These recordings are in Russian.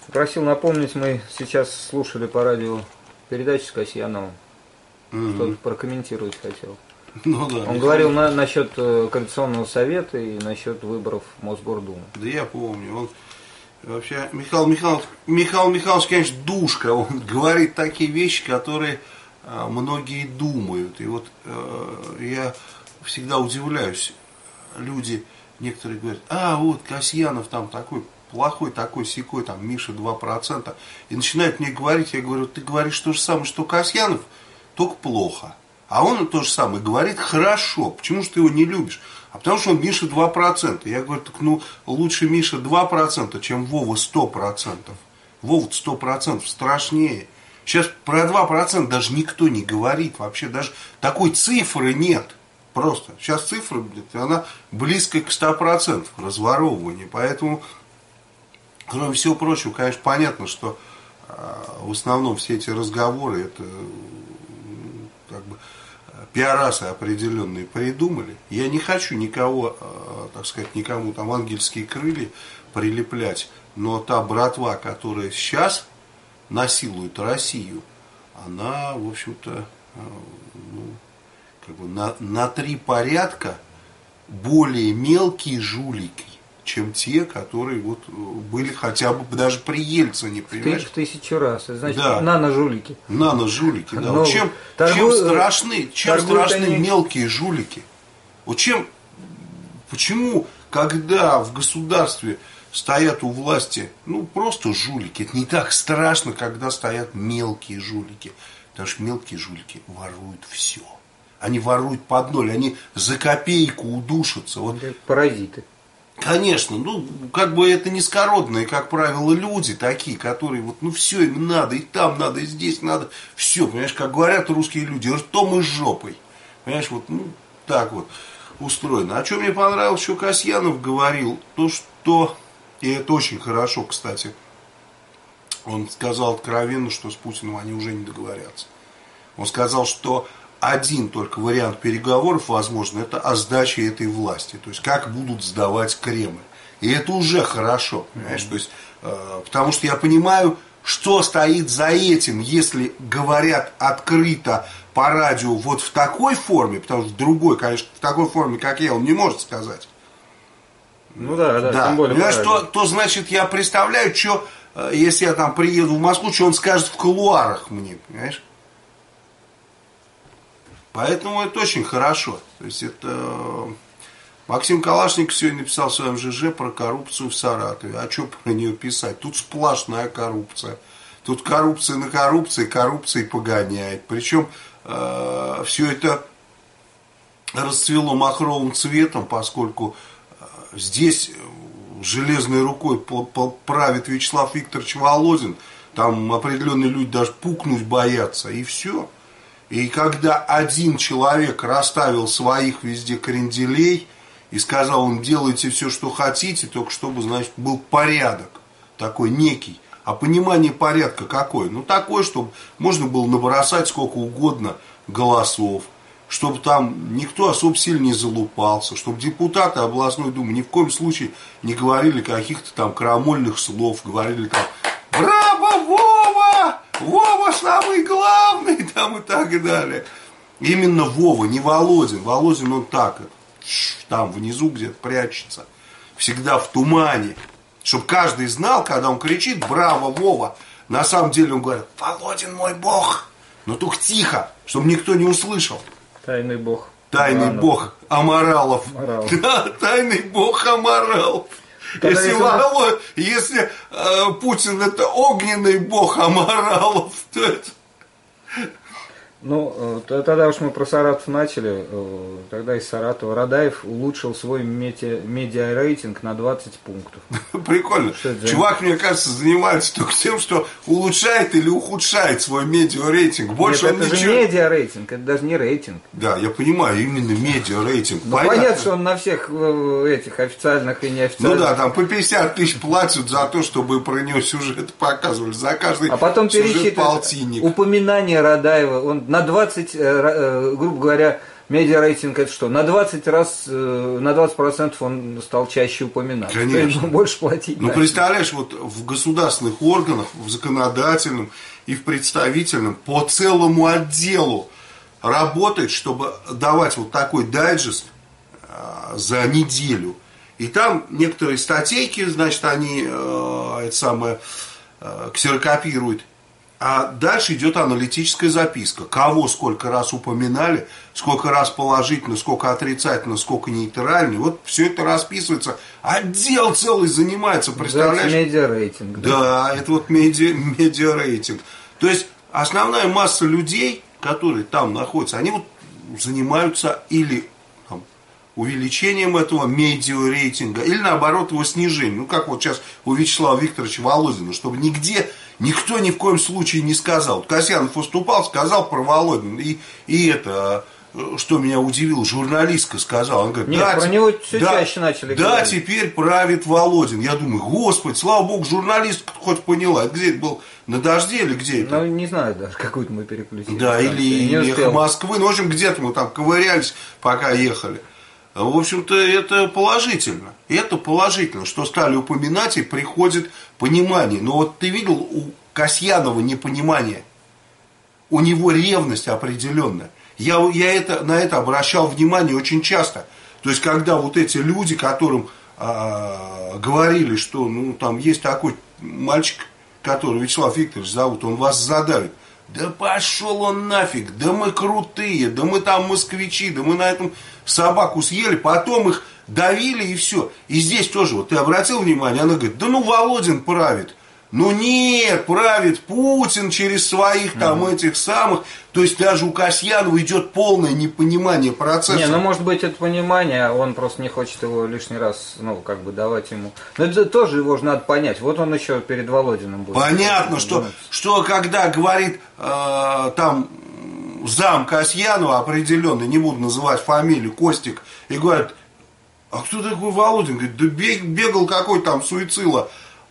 Просил напомнить, мы сейчас слушали по радио передачу с Касьяновым. Что-то прокомментировать хотел. Ну, да, Он говорил насчет Координационного совета и насчет выборов в Мосгордуму. Да я помню. Он вообще, Михаил Михайлович, конечно, душка. Он говорит такие вещи, которые многие думают. И вот я всегда удивляюсь. Люди, некоторые говорят, вот Касьянов там такой плохой, такой сякой, там Миша 2%. И начинают мне говорить, я говорю, ты говоришь то же самое, что Касьянов, только плохо. А он то же самое говорит хорошо. Почему же ты его не любишь? А потому что он Миша 2%. Я говорю, так лучше Миша 2%, чем Вова 100%. Вова 100% страшнее. Сейчас про 2% даже никто не говорит. Вообще даже такой цифры нет. Просто. Сейчас цифра, она близко к 100% разворовывания. Поэтому, кроме всего прочего, конечно, понятно, что в основном все эти разговоры, это как бы пиарасы определенные придумали. Я не хочу никого, так сказать, никому там ангельские крылья прилеплять. Но та братва, которая сейчас насилует Россию, она, в общем-то, как бы на 3 порядка более мелкие жулики, чем те, которые вот были хотя бы даже при Ельцине, понимаешь? В 1000 раз. Это значит, да. Нано-жулики. Нано-жулики, да. Вот чем страшны они... мелкие жулики? Вот почему, когда в государстве стоят у власти, просто жулики, это не так страшно, когда стоят мелкие жулики. Потому что мелкие жулики воруют все. Они воруют под ноль, они за копейку удушатся. Вот. Паразиты. Конечно, как бы это низкородные, как правило, люди такие, которые все им надо, и там надо, и здесь надо, все, понимаешь, как говорят русские люди, ртом и жопой, понимаешь, так вот устроено. А что мне понравилось, что Касьянов говорил, то что, и это очень хорошо, кстати, он сказал откровенно, что с Путиным они уже не договорятся. Он сказал, что один только вариант переговоров возможно, это о сдаче этой власти. То есть, как будут сдавать Кремль. И это уже хорошо. Понимаешь? То есть, потому что я понимаю, что стоит за этим, если говорят открыто по радио вот в такой форме, потому что в другой, конечно, в такой форме, как я, он не может сказать. Да. Тем более. Понимаешь, то значит, я представляю, что, если я там приеду в Москву, что он скажет в кулуарах мне, понимаешь? Поэтому это очень хорошо. То есть это Максим Калашников сегодня написал в своем ЖЖ про коррупцию в Саратове. А что про нее писать? Тут сплошная коррупция. Тут коррупция на коррупции, коррупцией погоняет. Причем все это расцвело махровым цветом, поскольку здесь железной рукой правит Вячеслав Викторович Володин. Там определенные люди даже пукнуть боятся, и все. И когда один человек расставил своих везде кренделей и сказал, он делайте все, что хотите, только чтобы, значит, был порядок такой некий. А понимание порядка какое? Такое, чтобы можно было набросать сколько угодно голосов, чтобы там никто особо сильно не залупался, чтобы депутаты областной думы ни в коем случае не говорили каких-то там крамольных слов, говорили там «Браво, Вова! Вова самый главный!» там и так далее. Именно Вова, не Володин. Володин он так, там внизу где-то прячется. Всегда в тумане. Чтобы каждый знал, когда он кричит «Браво, Вова!», на самом деле он говорит «Володин мой бог!». Но только тихо, чтобы никто не услышал. Тайный бог. Тайный бог Аморалов. Да, тайный бог Аморалов. Если Путин это огненный бог Аморалов, то это... Тогда уж мы про Саратов начали. Тогда из Саратова Радаев улучшил свой медиа-рейтинг на 20 пунктов. Прикольно. Чувак, мне кажется, занимается только тем, что улучшает или ухудшает свой медиа-рейтинг. Больше Нет, это же медиа-рейтинг, это даже не рейтинг. Да, я понимаю, именно медиа-рейтинг. Понятно, что он на всех этих официальных и неофициальных. Там по 50 тысяч платят за то, чтобы про него сюжет показывали. За каждый а потом сюжет полтинник. Упоминание Радаева, он на 20, грубо говоря, медиарейтинг это что? На 20 раз, на 20% он стал чаще упоминаться. Конечно. Больше платить. Ну, представляешь, вот в государственных органах, в законодательном и в представительном по целому отделу работает, чтобы давать вот такой дайджест за неделю. И там некоторые статейки, значит, они ксерокопируют. А дальше идет аналитическая записка. Кого сколько раз упоминали, сколько раз положительно, сколько отрицательно, сколько нейтрально. Вот все это расписывается. Отдел целый занимается, представляешь? Медиарейтинг. Да, это вот медиарейтинг. То есть основная масса людей, которые там находятся, они вот занимаются или там, увеличением этого медиарейтинга, или наоборот его снижением. Ну, как вот сейчас у Вячеслава Викторовича Володина, чтобы нигде никто ни в коем случае не сказал. Вот Касьянов выступал, сказал про Володина. И это, что меня удивило, журналистка сказала. Она говорит, нет, да, про него все чаще начали да, говорить. теперь правит Володин. Я думаю, господи, слава богу, журналистка хоть поняла. Где это был? На дожде или где это? Ну, не знаю даже, какую-то мы переключили. Да, или эхо Москвы. Ну, в общем, где-то мы там ковырялись, пока ехали. В общем-то, это положительно. Это положительно, что стали упоминать и приходит понимание. Но вот ты видел у Касьянова непонимание? У него ревность определенная. Я на это обращал внимание очень часто. То есть, когда вот эти люди, которым говорили, что ну, там есть такой мальчик, который Вячеслав Викторович зовут, он вас задавит. Да пошел он нафиг, да мы крутые, да мы там москвичи, да мы на этом собаку съели, потом их давили и все. И здесь тоже, вот ты обратил внимание, она говорит, да ну Володин правит. Ну нет, правит Путин через своих там этих самых. То есть даже у Касьянова идет полное непонимание процесса. Не, ну может быть это понимание, он просто не хочет его лишний раз, ну как бы давать ему. Но это тоже его же надо понять. Вот он еще перед Володиным будет. Понятно, что когда говорит там зам Касьянова определенный, не буду называть фамилию, Костик, и говорит, а кто такой Володин? Говорит, да бегал какой там суицила.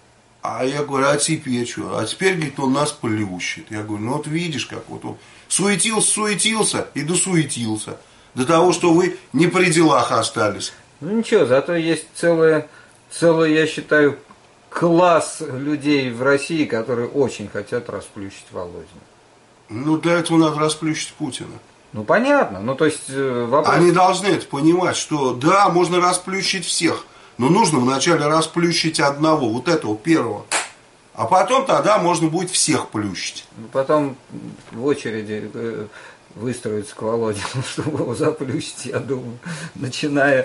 А я говорю, а теперь что? А теперь, говорит, он нас плющит. Я говорю, ну вот видишь, как вот он суетился и досуетился. До того, что вы не при делах остались. Ну ничего, зато есть целый, я считаю, класс людей в России, которые очень хотят расплющить Володина. Ну для этого надо расплющить Путина. Ну понятно, ну то есть вопрос... Они должны это понимать, что да, можно расплющить всех. Но нужно вначале расплющить одного, вот этого первого. А потом тогда можно будет всех плющить. Потом в очереди выстроиться к Володину, чтобы его заплющить, я думаю, начиная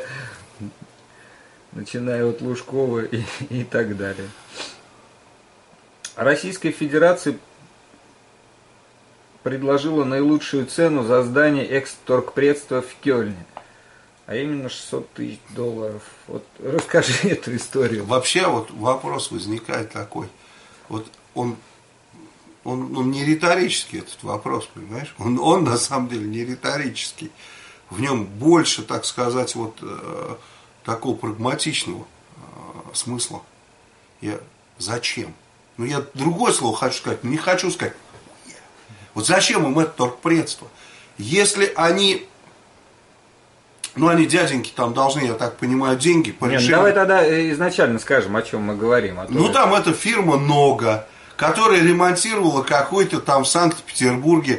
от Лужкова и так далее. Российская Федерация предложила наилучшую цену за здание эксторгпредства в Кёльне. А именно $600 000. Вот расскажи эту историю. Вообще вот вопрос возникает такой. Вот он не риторический, этот вопрос, понимаешь? Он на самом деле не риторический. В нем больше, так сказать, вот такого прагматичного смысла. Зачем? Ну, я другое слово хочу сказать, но не хочу сказать. Вот зачем им это торгпредство? Если они... Ну, они, дяденьки, там должны, я так понимаю, деньги по решению... Давай тогда изначально скажем, о чем мы говорим. Ну, там эта фирма «Нога», которая ремонтировала какой-то там в Санкт-Петербурге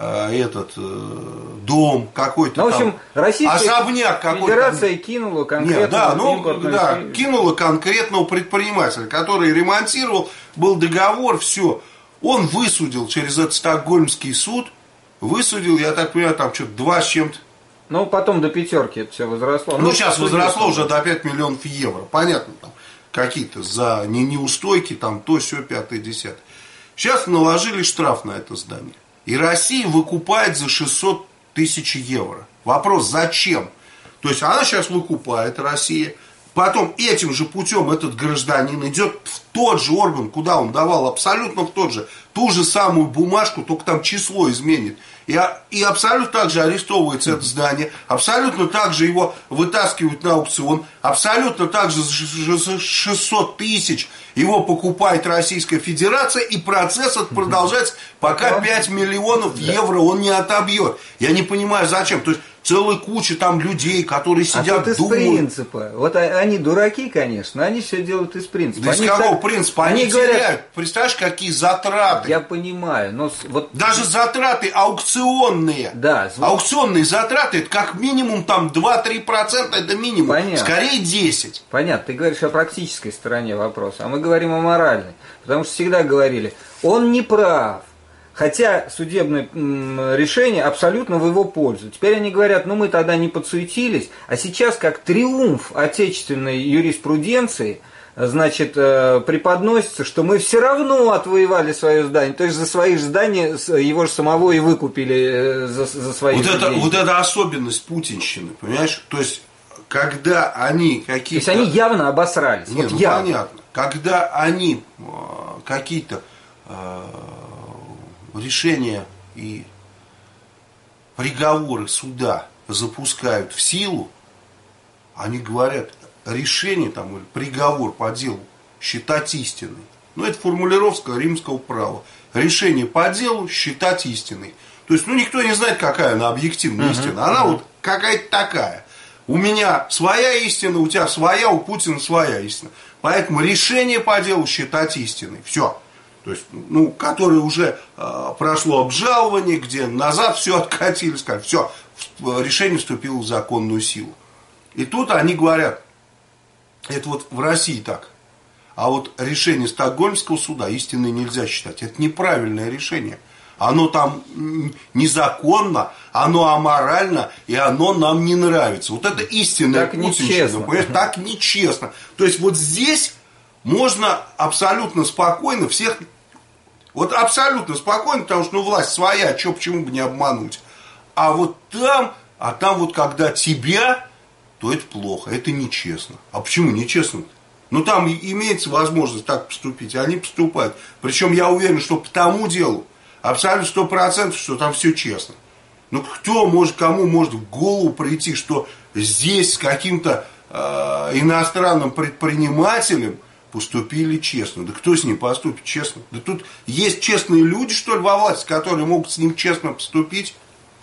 дом какой-то, ну, в общем, там Российская особняк какой-то. Федерация кинула конкретного кинула конкретного предпринимателя, который ремонтировал, был договор, все. Он высудил через этот стокгольмский суд, я так понимаю, там что-то 2 с чем-то. Ну, потом до 5 это все возросло. Ну, сейчас возросло уже до 5 миллионов евро. Понятно, там какие-то за неустойки, там то, сё, 5-10. Сейчас наложили штраф на это здание. И Россия выкупает за 600 000 евро. Вопрос, зачем? То есть, она сейчас выкупает, Россия. Потом этим же путем этот гражданин идет в тот же орган, куда он давал, абсолютно в тот же, ту же самую бумажку, только там число изменит. И абсолютно так же арестовывается это здание, абсолютно так же его вытаскивают на аукцион, абсолютно так же за 600 тысяч его покупает Российская Федерация, и процесс этот продолжается, пока 5 миллионов евро он не отобьет. Я не понимаю, зачем. То есть целая куча там людей, которые сидят, из думают. принципа. Вот они дураки, конечно, они все делают из принципа. Да из какого принципа? Они говорят, теряют. Представляешь, какие затраты. Я понимаю, но вот... Даже затраты аукционные. Да. Аукционные затраты, это как минимум там 2-3%, это минимум. Понятно. Скорее 10%. Понятно, ты говоришь о практической стороне вопроса, а мы говорим о моральной. Потому что всегда говорили, он не прав. Хотя судебное решение абсолютно в его пользу. Теперь они говорят, ну мы тогда не подсуетились, а сейчас как триумф отечественной юриспруденции, значит, преподносится, что мы все равно отвоевали свое здание. То есть за свои же здания его же самого и выкупили за свои деньги. Вот это особенность путинщины, понимаешь? То есть, когда они какие-то... То есть они явно обосрались. Нет, вот явно. понятно. Когда они какие-то... решения и приговоры суда запускают в силу, они говорят, решение там, или приговор по делу считать истинной. Ну, это формулировка римского права. Решение по делу считать истинной. То есть, ну, никто не знает, какая она объективная истина. Она вот какая-то такая. У меня своя истина, у тебя своя, у Путина своя истина. Поэтому решение по делу считать истиной. Все. То есть, ну, которое уже прошло обжалование, где назад все откатили, сказали, все, решение вступило в законную силу. И тут они говорят, это вот в России так, а вот решение Стокгольмского суда истинной нельзя считать. Это неправильное решение. Оно там незаконно, оно аморально, и оно нам не нравится. Вот это истинная путинщина. Так нечестно. То есть, вот здесь можно абсолютно спокойно всех... Вот абсолютно спокойно, потому что, ну, власть своя, что, почему бы не обмануть. А вот там, вот когда тебя, то это плохо, это нечестно. А почему нечестно? Ну, там имеется возможность так поступить, они поступают. Причем я уверен, что по тому делу, абсолютно 100%, что там все честно. Ну, кому может в голову прийти, что здесь с каким-то иностранным предпринимателем поступили честно. Да кто с ним поступит честно? Да тут есть честные люди, что ли, во власти, которые могут с ним честно поступить?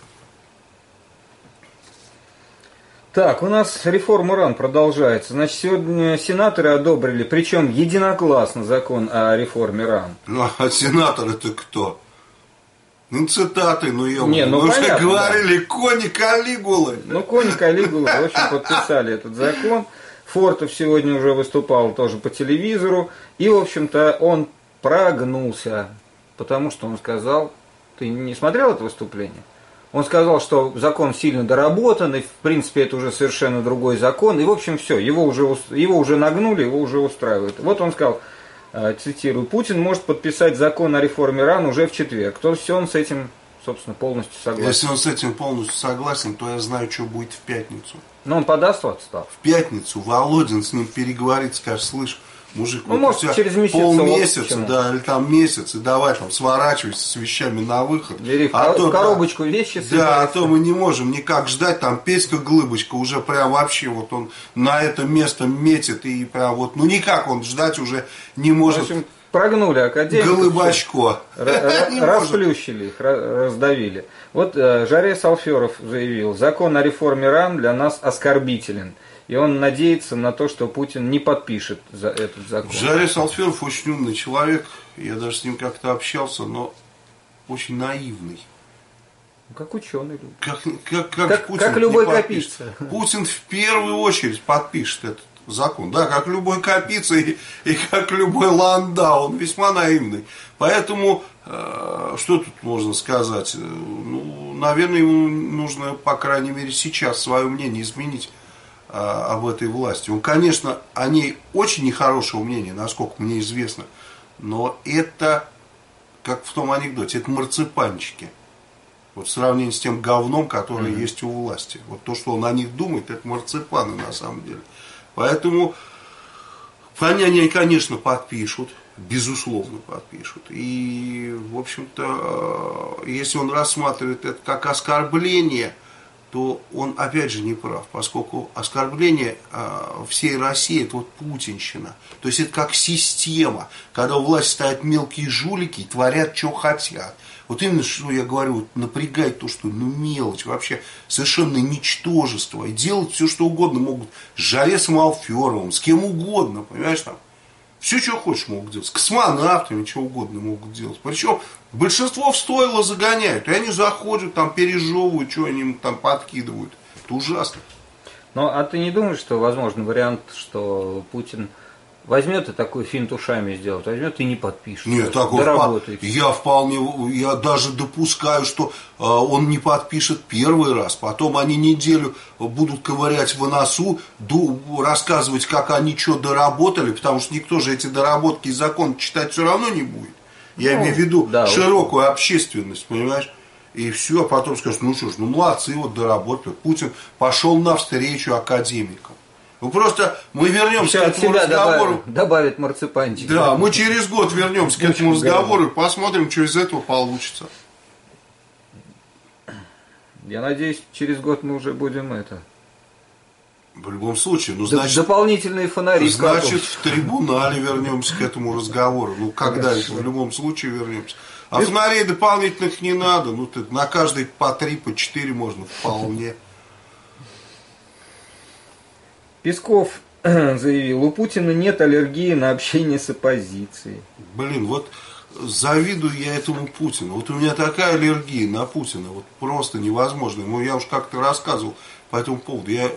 Так, у нас реформа РАН продолжается. Значит, сегодня сенаторы одобрили, причем единогласно, закон о реформе РАН. Ну, а сенатор это кто? Ну, цитаты, ну, ё-моё. Не, ну, мы понятно, уже говорили, да. Кони Калигулы. Ну, Кони Калигулы, в общем, подписали этот закон. Фортов сегодня уже выступал тоже по телевизору. И, в общем-то, он прогнулся. Потому что он сказал... Ты не смотрел это выступление? Он сказал, что закон сильно доработан, и, в принципе, это уже совершенно другой закон. И, в общем, все, его уже нагнули, его уже устраивают. Вот он сказал, цитирую, Путин может подписать закон о реформе РАН уже в четверг. То есть он с этим, собственно, полностью согласен. Если он с этим полностью согласен, то я знаю, что будет в пятницу. Но он подаст в отставку. В пятницу Володин с ним переговорит, скажет, слышь, мужик, ну, вот может, через месяц. Полмесяца, да, или там месяц, и давай там сворачивайся с вещами на выход. Бери в коробочку вещи собирайся. Да, а то мы не можем никак ждать, там Петька Глыбочка уже прям вообще вот он на это место метит, и прям вот, ну никак он ждать уже не может. В общем, прогнули академию. Глыбочко. Расплющили их, раздавили. Вот Жаре Салферов заявил, закон о реформе РАН для нас оскорбителен. И он надеется на то, что Путин не подпишет за этот закон. Жаре Салферов очень умный человек. Я даже с ним как-то общался, но очень наивный. Как ученый. Как любой копийца. Путин в первую очередь подпишет этот закон. Да, как любой копийца и как любой Ландау. Он весьма наивный. Поэтому, что тут можно сказать? Ну, наверное, ему нужно, по крайней мере, сейчас свое мнение изменить об этой власти. Он, конечно, о ней очень нехорошего мнения, насколько мне известно, но это, как в том анекдоте, это марципанчики. Вот в сравнении с тем говном, которое есть у власти. Вот то, что он о них думает, это марципаны на самом деле. Поэтому Они, конечно, подпишут, безусловно подпишут. И, в общем-то, если он рассматривает это как оскорбление, то он опять же не прав, поскольку оскорбление всей России это вот путинщина. То есть это как система, когда у власти стоят мелкие жулики и творят, что хотят. Вот именно, что я говорю, вот напрягает то, что мелочь, вообще совершенно ничтожество. И делать все, что угодно могут с Жаресом Алферовым, с кем угодно, понимаешь, там. Все, что хочешь, могут делать. С космонавтами, что угодно могут делать. Причем большинство в стойло загоняют. И они заходят, там пережевывают, что они им там подкидывают. Это ужасно. Ну, а ты не думаешь, что возможен вариант, что Путин возьмет и такой финт ушами сделает, возьмет и не подпишет? Нет, я даже допускаю, что он не подпишет первый раз, потом они неделю будут ковырять в носу, рассказывать, как они что доработали, потому что никто же эти доработки и закон читать все равно не будет. Я имею в виду широкую общественность, понимаешь? И все, а потом скажут, ну что ж, молодцы, вот доработали. Путин пошел навстречу академикам. Ну просто мы вернемся к этому разговору. Добавит марципанчик. Да, мы через год вернемся к этому разговору и посмотрим, что из этого получится. Я надеюсь, через год мы уже будем это. В любом случае, ну значит. Дополнительные фонари. Значит, в трибунале вернемся к этому разговору. Ну, когда это в любом случае вернемся. А фонарей дополнительных не надо. Ну, на каждый по 3, по 4 можно вполне. Песков заявил, у Путина нет аллергии на общение с оппозицией. Блин, вот завидую я этому Путину. Вот у меня такая аллергия на Путина, вот просто невозможно. Ну, я уж как-то рассказывал по этому поводу. Я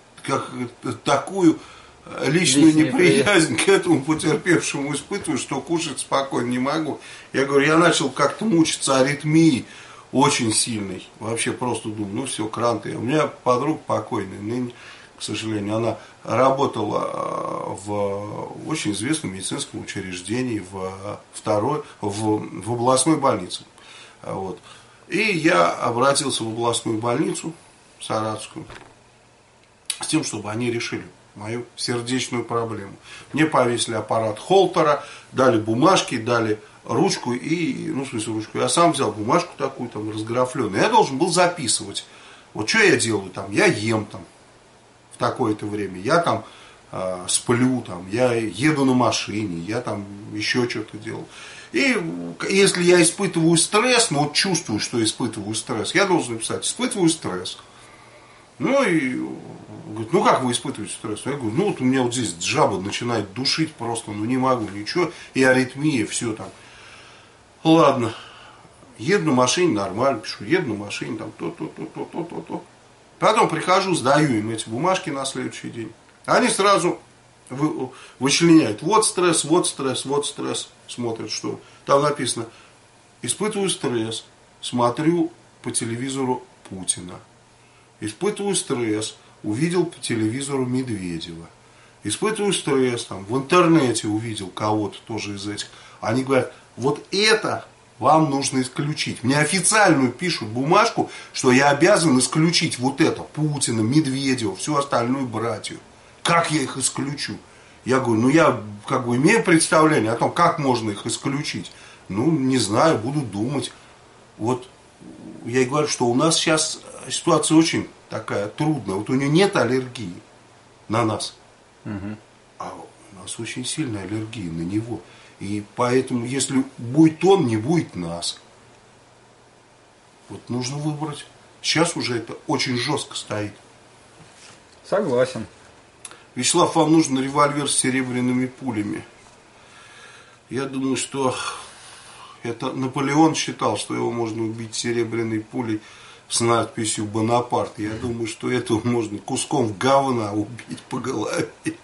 такую личную неприязнь к этому потерпевшему испытываю, что кушать спокойно не могу. Я говорю, я начал как-то мучиться аритмией очень сильной. Вообще просто думаю, ну все, кранты. У меня подруга покойная, ныне, к сожалению, она работала в очень известном медицинском учреждении в областной больнице. Вот. И я обратился в областную больницу Саратовскую с тем, чтобы они решили мою сердечную проблему. Мне повесили аппарат Холтера, дали бумажки, дали ручку и, ну, в смысле, ручку. Я сам взял бумажку такую, там, разграфленную. Я должен был записывать. Вот что я делаю там? Я ем там в такое-то время. Я там сплю, там, я еду на машине, я там еще что-то делаю. И если я испытываю стресс, ну, вот чувствую, что испытываю стресс, я должен написать, испытываю стресс. Ну и говорит, ну как вы испытываете стресс? Я говорю, ну вот у меня вот здесь жаба начинает душить просто, ну не могу ничего, и аритмия, все там. Ладно, еду на машине, нормально пишу, еду на машине, там то. Потом прихожу, сдаю им эти бумажки на следующий день. Они сразу вычленяют, вот стресс, вот стресс, вот стресс. Смотрят, что там написано, испытываю стресс, смотрю по телевизору Путина. Испытываю стресс, увидел по телевизору Медведева. Испытываю стресс, там, в интернете увидел кого-то тоже из этих. Они говорят, вот это вам нужно исключить. Мне официальную пишут бумажку, что я обязан исключить вот это, Путина, Медведева, всю остальную братью. Как я их исключу? Я говорю, ну я как бы имею представление о том, как можно их исключить. Ну, не знаю, буду думать. Вот я и говорю, что у нас сейчас ситуация очень такая трудная. Вот у нее нет аллергии на нас. Угу. А у нас очень сильная аллергия на него. И поэтому, если будет он, не будет нас. Вот нужно выбрать. Сейчас уже это очень жестко стоит. Согласен. Вячеслав, вам нужен револьвер с серебряными пулями. Я думаю, что это Наполеон считал, что его можно убить серебряной пулей с надписью «Бонапарт». Я думаю, что этого можно куском говна убить по голове.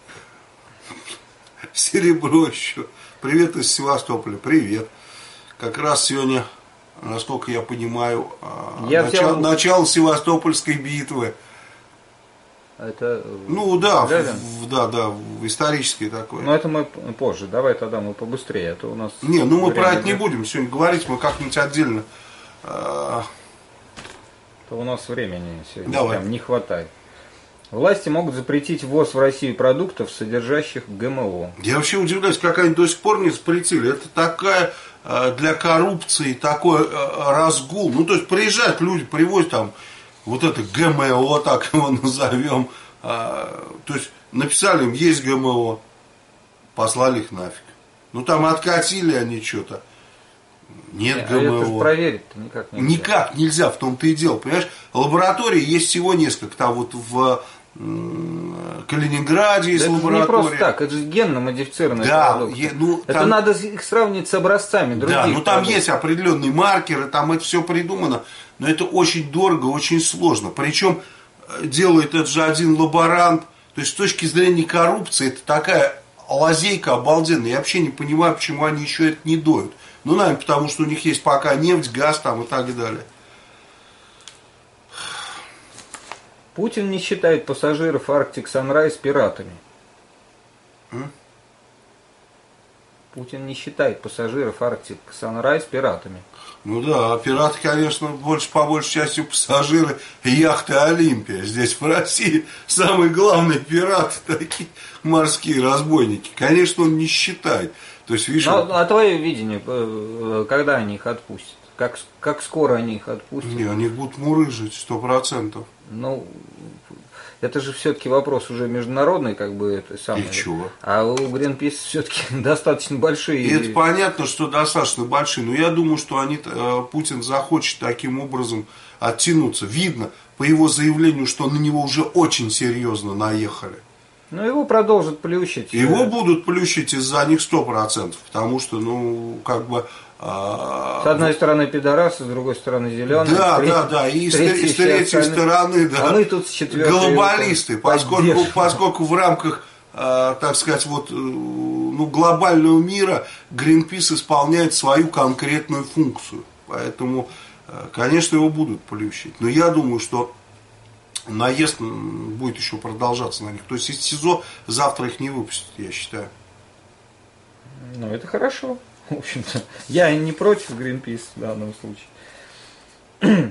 Серебро еще. Привет из Севастополя. Привет. Как раз сегодня, насколько я понимаю, начало Севастопольской битвы. Это ну да, в исторический такой. Но это мы позже. Давай тогда мы побыстрее. Это у нас. Не, ну мы про это не будем сегодня говорить, мы как-нибудь отдельно. То у нас времени сегодня Давай. прям не хватает. Власти могут запретить ввоз в Россию продуктов, содержащих ГМО. Я вообще удивляюсь, как они до сих пор не запретили. Это такая для коррупции, такой разгул. Ну, то есть приезжают люди, привозят там вот это ГМО, так его назовем. То есть написали им, есть ГМО, послали их нафиг. Ну, там откатили они что-то. Нет ГМО. Это же проверить-то никак нельзя. Никак нельзя, в том-то и дело. Понимаешь, лаборатории есть всего несколько. Там вот в Калининграде есть лаборатория. Это не просто так, это же генно-модифицированные продукты. Это там, надо их сравнить с образцами других. Да, ну там продуктов. есть определенные маркеры, там это все придумано, но это очень дорого, очень сложно. Причем делает это же один лаборант. То есть с точки зрения коррупции это такая лазейка обалденная. Я вообще не понимаю, почему они еще это не доют. Ну, наверное, потому что у них есть пока нефть, газ там и так далее. Путин не считает пассажиров Arctic Sunrise пиратами. Путин не считает пассажиров Arctic Sunrise пиратами. Ну да, пираты, конечно, по большей части пассажиры яхты Олимпия. Здесь в России самые главные пираты, такие морские разбойники. Конечно, он не считает. То есть, видишь, А твое видение, когда они их отпустят? Как скоро они их отпустят? Не, они будут мурыжить 100%. Ну, это же все-таки вопрос уже международный, как бы это самое. И чего? А у Greenpeace все-таки достаточно большие. И это понятно, что достаточно большие. Но я думаю, что Путин захочет таким образом оттянуться. Видно по его заявлению, что на него уже очень серьезно наехали. Но его продолжат плющить. Его будут плющить из-за них 100%. Потому что, ну, как бы... С одной стороны пидорасы, с другой стороны зеленые. Да. И с третьей стороны, да, а мы тут с четвертой глобалисты, поскольку в рамках, так сказать, вот, ну, глобального мира Greenpeace исполняет свою конкретную функцию. Поэтому, конечно, его будут плющить. Но я думаю, что наезд будет еще продолжаться на них. То есть из СИЗО завтра их не выпустят, я считаю. Ну, это хорошо. В общем-то, я не против Greenpeace в данном случае.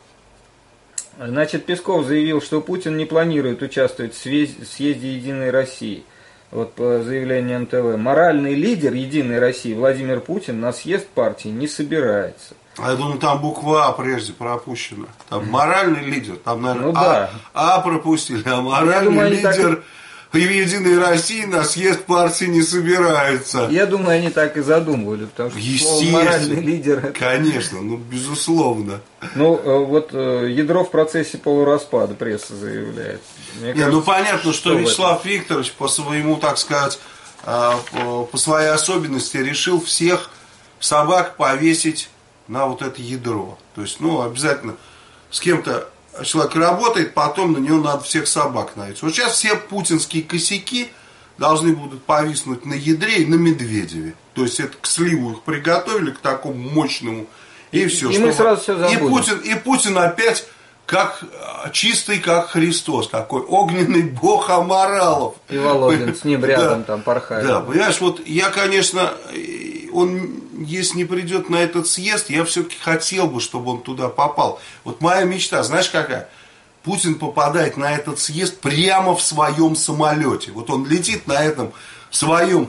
Значит, Песков заявил, что Путин не планирует участвовать в съезде Единой России. Вот по заявлению НТВ. Моральный лидер Единой России Владимир Путин на съезд партии не собирается. А я думаю, там буква А прежде пропущена. Там моральный лидер, там, наверное, ну, да. А пропустили, а моральный лидер... В Единой России на съезд партии не собирается. Я думаю, они так и задумывали, потому что слово моральный лидер. Конечно, ну безусловно. Ну вот ядро в процессе полураспада, пресса заявляет. Мне кажется, ну понятно, что Вячеслав Викторович по своему, так сказать, по своей особенности решил всех собак повесить на вот это ядро. То есть, ну обязательно с кем-то человек работает, потом на него надо всех собак навесить. Вот сейчас все путинские косяки должны будут повиснуть на ядре и на Медведеве. То есть это к сливу их приготовили, к такому мощному, и все. И мы сразу все забудем. И Путин опять как чистый, как Христос, такой огненный бог аморалов. И Володин с ним рядом там порхает. Да, понимаешь, вот я, конечно, он, если не придет на этот съезд, я все-таки хотел бы, чтобы он туда попал. Вот моя мечта, знаешь какая? Путин попадает на этот съезд прямо в своем самолете. Вот он летит на этом своем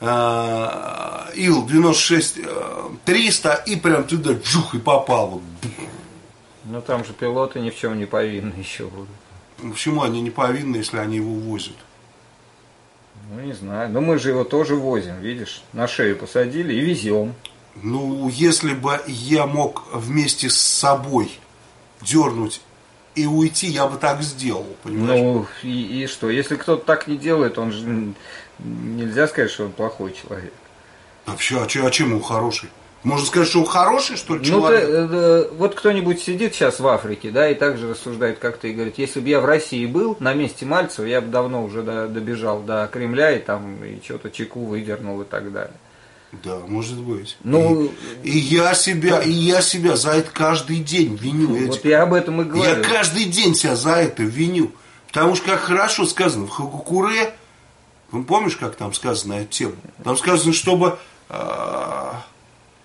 Ил-96-300 и прям туда джух и попал. Вот. Ну там же пилоты ни в чем не повинны еще будут. Почему они не повинны, если они его возят? Ну не знаю. Но мы же его тоже возим, видишь? На шею посадили и везем. Ну, если бы я мог вместе с собой дернуть и уйти, я бы так сделал, понимаешь? Ну и что? Если кто-то так не делает, он же нельзя сказать, что он плохой человек. Вообще, а чем он хороший? Можно сказать, что он хороший, что ли, человек? Ну, вот кто-нибудь сидит сейчас в Африке, да, и также рассуждает, как ты, и говорит, если бы я в России был, на месте Мальцева, я бы давно уже добежал до Кремля и там и что-то чеку выдернул и так далее. Да, может быть. Ну, и я себя за это каждый день виню. Вот я об этом и говорю. Я каждый день себя за это виню. Потому что, как хорошо сказано, в Хагакуре, помнишь, как там сказано эту тему? Там сказано, чтобы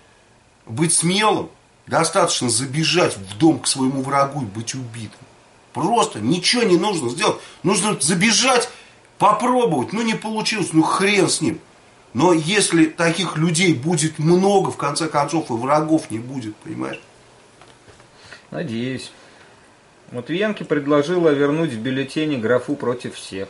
быть смелым, достаточно забежать в дом к своему врагу и быть убитым. Просто ничего не нужно сделать. Нужно забежать, попробовать. Ну, не получилось, ну, хрен с ним. Но если таких людей будет много, в конце концов, и врагов не будет, понимаешь? Надеюсь. Матвиенко предложила вернуть в бюллетене графу против всех.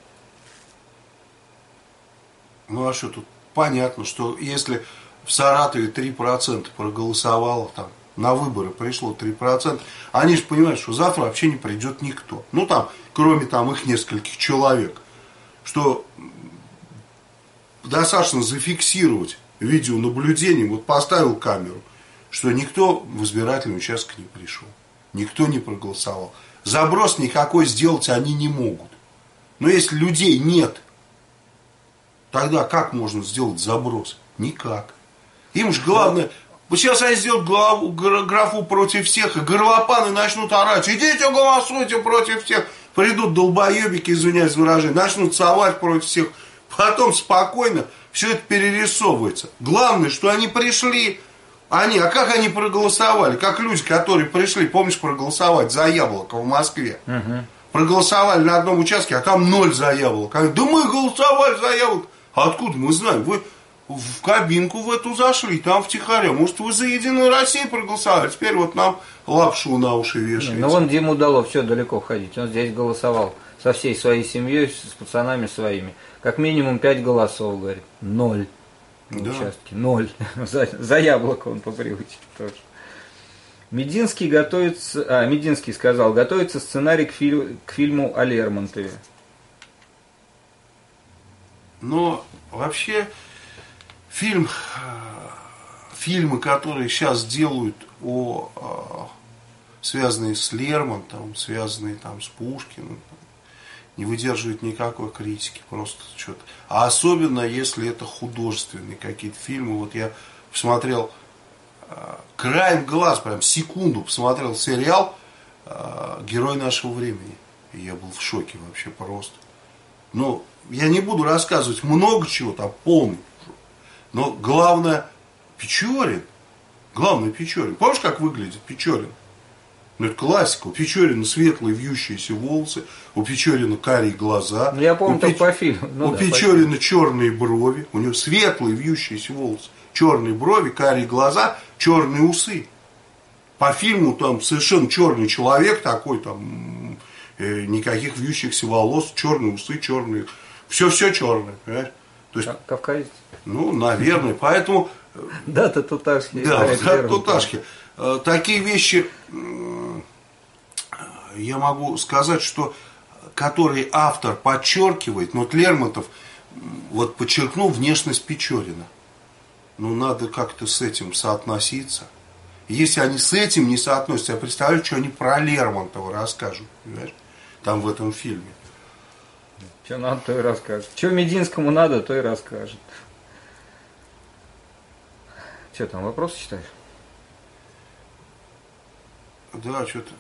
Ну, а что тут? Понятно, что если в Саратове 3% проголосовало, там, на выборы пришло 3%, они же понимают, что завтра вообще не придет никто. Ну, там, кроме там их нескольких человек. Что достаточно зафиксировать видеонаблюдением, вот поставил камеру, что никто в избирательный участок не пришел. Никто не проголосовал. Заброс никакой сделать они не могут. Но если людей нет, тогда как можно сделать заброс? Никак. Им же главное... Сейчас они сделают графу против всех, и горлопаны начнут орать. Идите голосуйте против всех. Придут долбоебики, извиняюсь за выражение, начнут совать против всех. Потом спокойно все это перерисовывается. Главное, что они пришли... А как они проголосовали? Как люди, которые пришли, помнишь, проголосовать за Яблоко в Москве? Угу. Проголосовали на одном участке, а там 0 за Яблоко. Да мы голосовали за Яблоко. Откуда мы знаем? Вы в кабинку в эту зашли, там втихаря. Может, вы за Единую Россию проголосовали? Теперь вот нам лапшу на уши вешаете. Ну, вон Дима Удалов, что далеко ходить. Он здесь голосовал со всей своей семьей, с пацанами своими. Как минимум 5 голосов, говорит. 0. На участке. 0. За Яблоко он по привычке тоже. Мединский готовится... Мединский сказал, готовится сценарий к фильму о Лермонтове. Но вообще фильмы, которые сейчас делают связанные с Лермонтовым, связанные там с Пушкиным, не выдерживают никакой критики, просто что-то. А особенно, если это художественные какие-то фильмы. Вот я посмотрел краем глаз, прям секунду посмотрел сериал «Герой нашего времени». И я был в шоке вообще просто. Но я не буду рассказывать много чего, там полный. Но главное Печорин. Главное Печорин. Помнишь, как выглядит Печорин? Ну, это классика. У Печорина светлые вьющиеся волосы, у Печорина карие глаза. Ну, я помню только по фильму. У Печорина черные брови, у него светлые вьющиеся волосы, черные брови, карие глаза, черные усы. По фильму там совершенно черный человек такой, там никаких вьющихся волос, черные усы, черные. Все черное, понимаешь? То есть, кавказец? Ну, наверное. Поэтому... Да-то Туташки. Да, Туташки. Такие вещи, я могу сказать, что который автор подчеркивает, но вот Лермонтов вот подчеркнул внешность Печорина. Ну, надо как-то с этим соотноситься. Если они с этим не соотносятся, я представляю, что они про Лермонтова расскажут, понимаешь, там в этом фильме. Что надо, то и расскажет. Что Мединскому надо, то и расскажет. Что там, вопросы читаешь? Да, что-то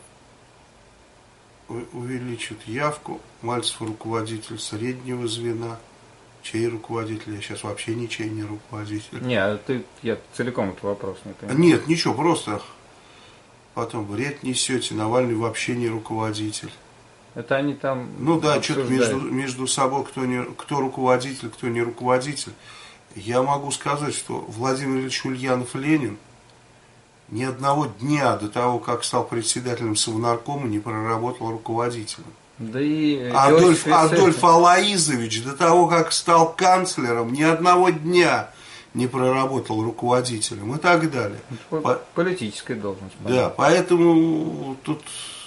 увеличит явку. Мальцев руководитель среднего звена. Чей руководитель? Я сейчас вообще ничей не руководитель. Я целиком этот вопрос не понимаю. Нет, ничего, просто потом бред несете, Навальный вообще не руководитель. Это они там... Ну да, что-то между собой, кто руководитель, кто не руководитель. Я могу сказать, что Владимир Ильич Ульянов-Ленин ни одного дня до того, как стал председателем Совнаркома, не проработал руководителем. Да и Адольф Алаизович до того, как стал канцлером, ни одного дня не проработал руководителем и так далее. Политическая должность. Да, поэтому тут...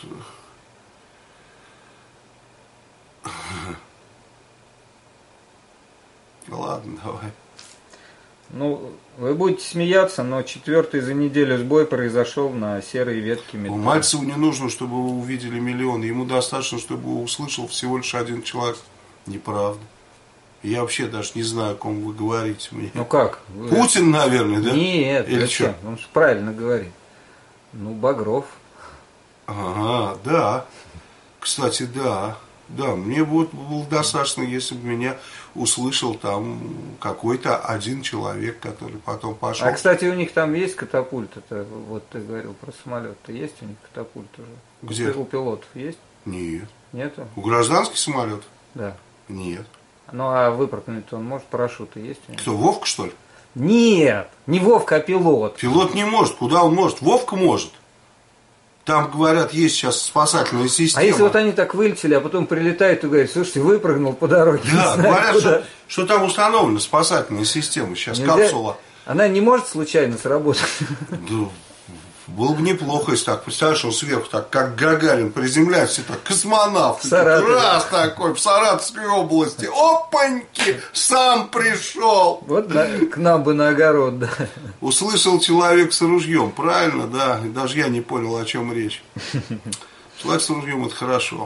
Ладно, давай. Ну, вы будете смеяться, но 4-й за неделю сбой произошел на серой ветке метро. Мальцеву не нужно, чтобы его увидели миллионы. Ему достаточно, чтобы его услышал всего лишь один человек. Неправда. Я вообще даже не знаю, о ком вы говорите мне. Ну как? Путин, наверное, да? Нет, или что? Он же правильно говорит. Ну, Багров. Ага, да. Кстати, да. Да, мне вот было достаточно, если бы меня услышал там какой-то один человек, который потом пошел. А, кстати, у них там есть катапульт? Это вот ты говорил про самолет. Есть у них катапульт уже? Где? У пилотов есть? Нет. Нету? У гражданских самолетов? Да. Нет. Ну, а выпрыгнуть он может? Парашюты есть у них? Кто, Вовка, что ли? Нет, не Вовка, а пилот. Пилот не может. Куда он может? Вовка может. Там, говорят, есть сейчас спасательная система. А если вот они так вылетели, а потом прилетают и говорят, слушайте, выпрыгнул по дороге. Да, не знаю, говорят, куда. что там установлена спасательная система. Сейчас Нельзя- капсула. Она не может случайно сработать. Да, было бы неплохо, если так. Представляешь, он сверху так, как Гагарин, приземляется, и так, космонавт. В Саратове. Раз такой, в Саратовской области. Опаньки, сам пришел. Вот к нам бы на огород, да. Услышал человек с ружьем, правильно, да. И даже я не понял, о чем речь. Человек с ружьем — это хорошо.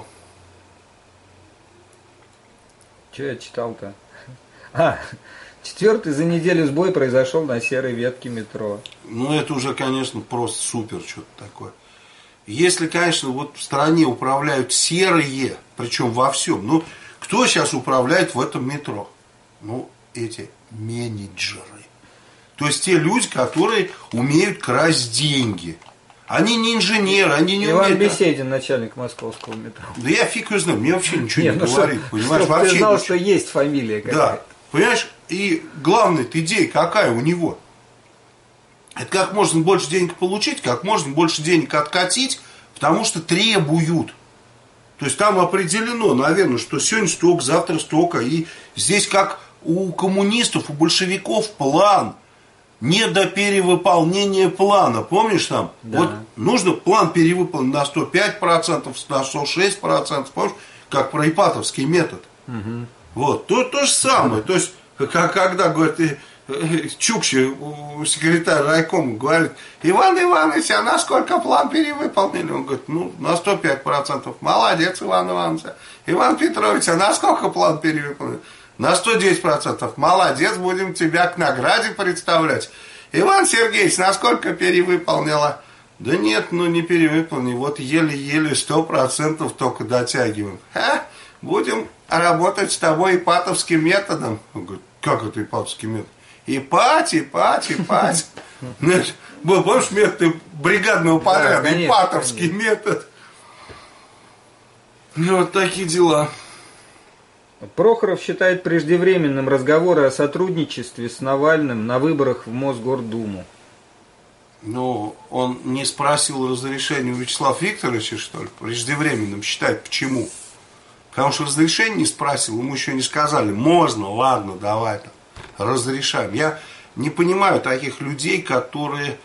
Что я читал-то? Четвертый за неделю сбой произошел на серой ветке метро. Ну, это уже, конечно, просто супер что-то такое. Если, конечно, вот в стране управляют серые, причем во всем, ну, кто сейчас управляет в этом метро? Ну, эти менеджеры. То есть те люди, которые умеют красть деньги. Они не инженеры, они не Иван умеют... Беседин, начальник московского метро. Да я фиг его знаю, мне вообще ничего не ну говорит, что- понимаешь, чтоб вообще ты знал, ничего. что есть фамилия Да, какая-то. понимаешь, и главная идея какая у него? Это как можно больше денег получить, как можно больше денег откатить, потому что требуют. То есть там определено, наверное, что сегодня столько, завтра столько. И здесь как у коммунистов, у большевиков план. Не до перевыполнения плана. Помнишь там? Да. Вот нужно план перевыполнить на 105%, на 106%. Помнишь, как про Ипатовский метод. Угу. Вот, то же самое. То есть, когда, говорит, Чукчи, секретарь райкома, говорит, Иван Иванович, а насколько план перевыполнили? Он говорит, ну, на 105%. Молодец, Иван Иванович. Иван Петрович, а насколько план перевыполнили? На 110%. Молодец, будем тебя к награде представлять. Иван Сергеевич, насколько перевыполнила? Да нет, ну не перевыполнил. Вот еле-еле 100% только дотягиваем. Будем работать с тобой ипатовским методом. Он говорит, как это ипатовский метод? Ипать. Помнишь метод бригадного подряда? Да, конечно, Ипатовский метод. Ну, вот такие дела. Прохоров считает преждевременным разговоры о сотрудничестве с Навальным на выборах в Мосгордуму. Ну, он не спросил разрешения у Вячеслава Викторовича, что ли, преждевременным считает. Почему? Потому что разрешение не спросил, ему еще не сказали, можно, ладно, давай там, разрешаем. Я не понимаю таких людей, которые,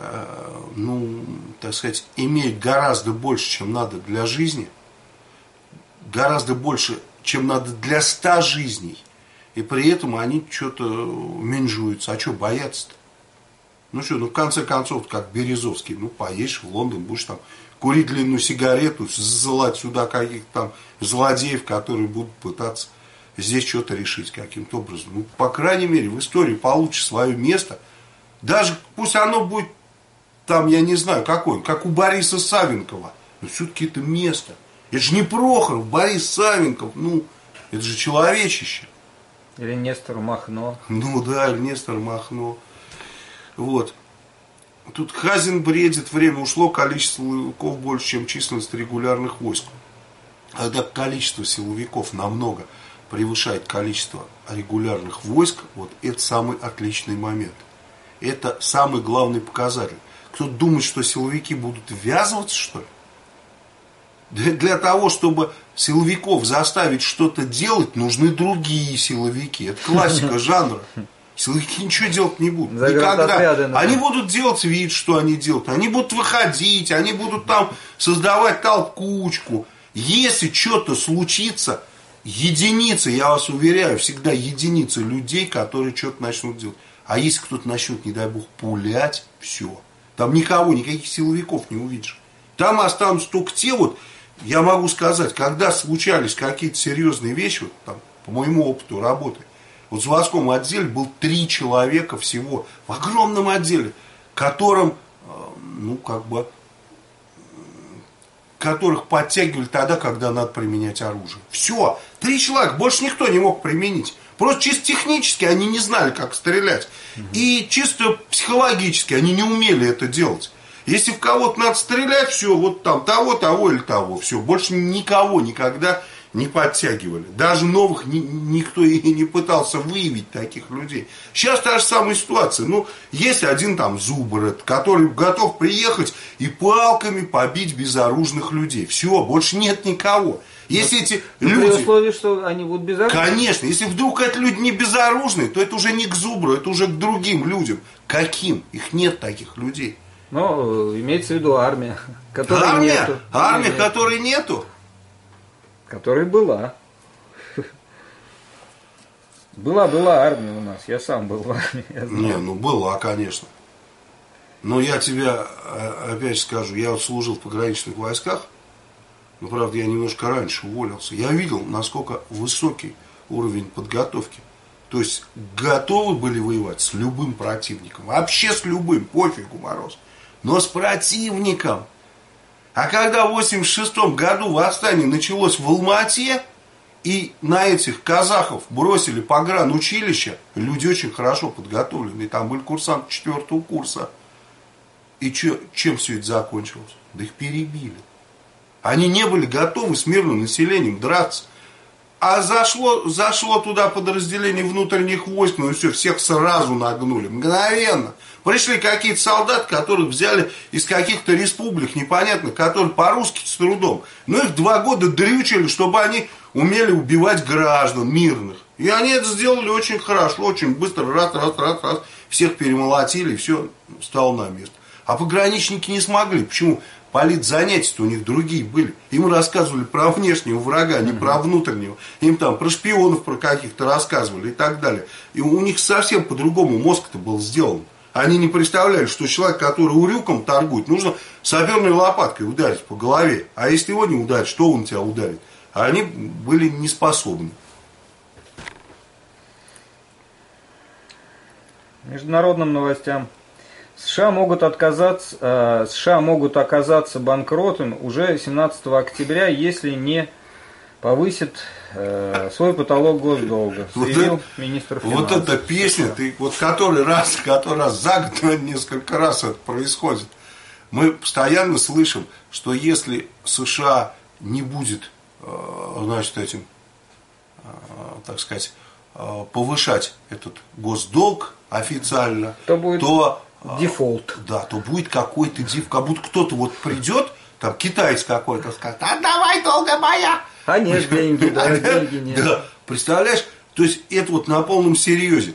ну, так сказать, имеют гораздо больше, чем надо для жизни, гораздо больше, чем надо для 100 жизней, и при этом они что-то менжуются. А что бояться-то? Ну что, ну в конце концов, как Березовский, ну поедешь в Лондон, будешь там курить длинную сигарету, засылать сюда каких-то там злодеев, которые будут пытаться здесь что-то решить каким-то образом. Ну, по крайней мере, в истории получишь свое место. Даже пусть оно будет там, я не знаю, какое, как у Бориса Савенкова, но все-таки это место. Это же не Прохоров, Борис Савенков, ну, это же человечище. Или Нестор Махно. Ну да, или Нестор Махно. Вот. Тут Хазин бредит, время ушло, количество силовиков больше, чем численность регулярных войск. Когда количество силовиков намного превышает количество регулярных войск, вот это самый отличный момент. Это самый главный показатель. Кто-то думает, что силовики будут ввязываться, что ли? Для того, чтобы силовиков заставить что-то делать, нужны другие силовики. Это классика жанра. Силовики ничего делать не будут. Никогда. Они будут делать вид, что они делают. Они будут выходить, они будут там создавать толкучку. Если что-то случится, единицы, я вас уверяю, всегда единицы людей, которые что-то начнут делать. А если кто-то начнет, не дай бог, пулять, все. Там никого, никаких силовиков не увидишь. Там останутся только те вот, я могу сказать, когда случались какие-то серьезные вещи, вот, там, по моему опыту работы, вот в заводском отделе был 3 человека всего, в огромном отделе, которым, ну, как которых подтягивали тогда, когда надо применять оружие. Все. 3 человека. Больше никто не мог применить. Просто чисто технически они не знали, как стрелять. И чисто психологически они не умели это делать. Если в кого-то надо стрелять, все, вот там того или того. Все. Больше никого никогда не подтягивали. Даже новых никто и не пытался выявить таких людей. Сейчас та же самая ситуация. Ну, есть один там зубр, который готов приехать и палками побить безоружных людей. Все, больше нет никого. Если эти люди... При условии, что они будут безоружны. Конечно, если вдруг это люди не безоружные, то это уже не к зубру, это уже к другим людям. Каким? Их нет таких людей. Но имеется в виду армия, которой Армия? нету. Армия, которой нету? Которой была. Была армия у нас. Я сам был в армии. Не, ну была, конечно. Но я тебе опять скажу, я вот служил в пограничных войсках, но, правда, я немножко раньше уволился. Я видел, насколько высокий уровень подготовки. То есть готовы были воевать с любым противником. Вообще с любым, пофигу, мороз. Но с противником. А когда в 86 году восстание началось в Алма-Ате, и на этих казахов бросили погранучилище, люди очень хорошо подготовленные, там были курсанты 4-го курса. И чем все это закончилось? Да их перебили. Они не были готовы с мирным населением драться. А зашло туда подразделение внутренних войск, ну и все, всех сразу нагнули, мгновенно. Пришли какие-то солдаты, которых взяли из каких-то республик непонятных, которые по-русски с трудом. Но их 2 года дрючили, чтобы они умели убивать граждан мирных. И они это сделали очень хорошо, очень быстро, раз, всех перемолотили, и все стало на место. А пограничники не смогли. Почему? Политзанятия-то у них другие были. Им рассказывали про внешнего врага, не про внутреннего. Им там про шпионов про каких-то рассказывали и так далее. И у них совсем по-другому мозг-то был сделан. Они не представляли, что человек, который урюком торгует, нужно саперной лопаткой ударить по голове. А если его не ударить, что он тебя ударит? А они были не способны. Международным новостям. США могут оказаться банкротами уже 17 октября, если не повысит свой потолок госдолга, заявил министр финансов. Вот эта песня, ты, вот который раз за год несколько раз это происходит. Мы постоянно слышим, что если США не будет, значит, этим, так сказать, повышать этот госдолг официально, то дефолт. Да, то будет какой-то дефолт. Как будто кто-то вот придет, там китаец какой-то скажет: отдавай долго моя. А нет деньги, да, деньги нет. Да, представляешь? То есть это вот на полном серьезе.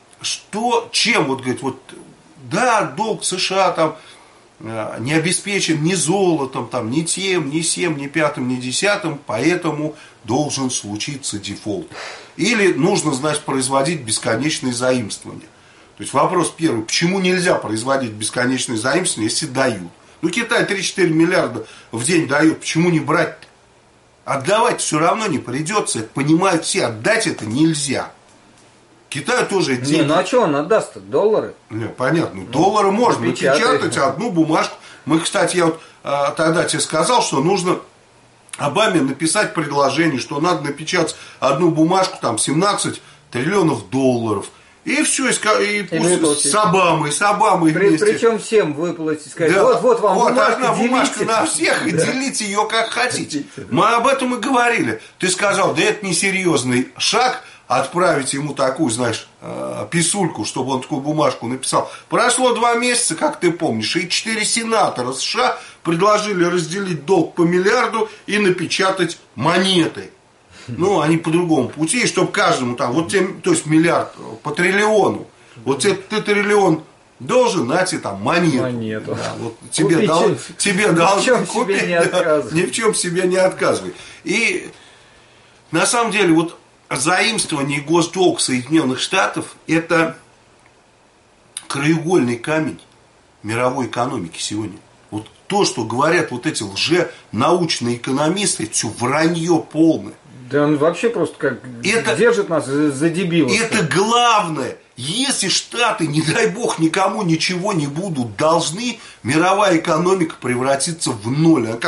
Чем вот, говорит, вот, да, долг США там не обеспечен ни золотом, там, ни тем, ни сем, ни пятым, ни десятым, поэтому должен случиться дефолт. Или нужно, значит, производить бесконечные заимствования. То есть вопрос первый: почему нельзя производить бесконечные заимствования, если дают? Ну, Китай 3-4 миллиарда в день дает, почему не брать-то? Отдавать все равно не придется, это понимают все, отдать это нельзя. Китаю тоже деньги. Не, ну а что он отдаст-то? Доллары? Не, понятно, доллары можно напечатать, одну бумажку. Мы, кстати, я вот тогда тебе сказал, что нужно Обаме написать предложение, что надо напечатать одну бумажку, там, 17 триллионов долларов. И все, и пусть с Обамой вместе. Причем всем выплатить, сказать: да, вот вам бумажка, одна бумажка на всех, и делите ее как хотите. Мы об этом и говорили. Ты сказал: да это несерьезный шаг, отправить ему такую, знаешь, писульку, чтобы он такую бумажку написал. Прошло 2 месяца, как ты помнишь, и 4 сенатора США предложили разделить долг по миллиарду и напечатать монеты. Ну, они по другому пути, чтобы каждому там, вот тебе, то есть миллиард по триллиону. Вот тебе ты триллион должен, на тебе там монету. Да, вот тебе должен купить. Ни в чем себе не отказывай. И на самом деле, вот заимствование и госдолг Соединенных Штатов – это краеугольный камень мировой экономики сегодня. Вот то, что говорят вот эти лженаучные экономисты, это все вранье полное. Да он вообще просто как держит нас за дебилов. Это главное. Если Штаты, не дай бог, никому ничего не будут должны, мировая экономика превратится в ноль. Она как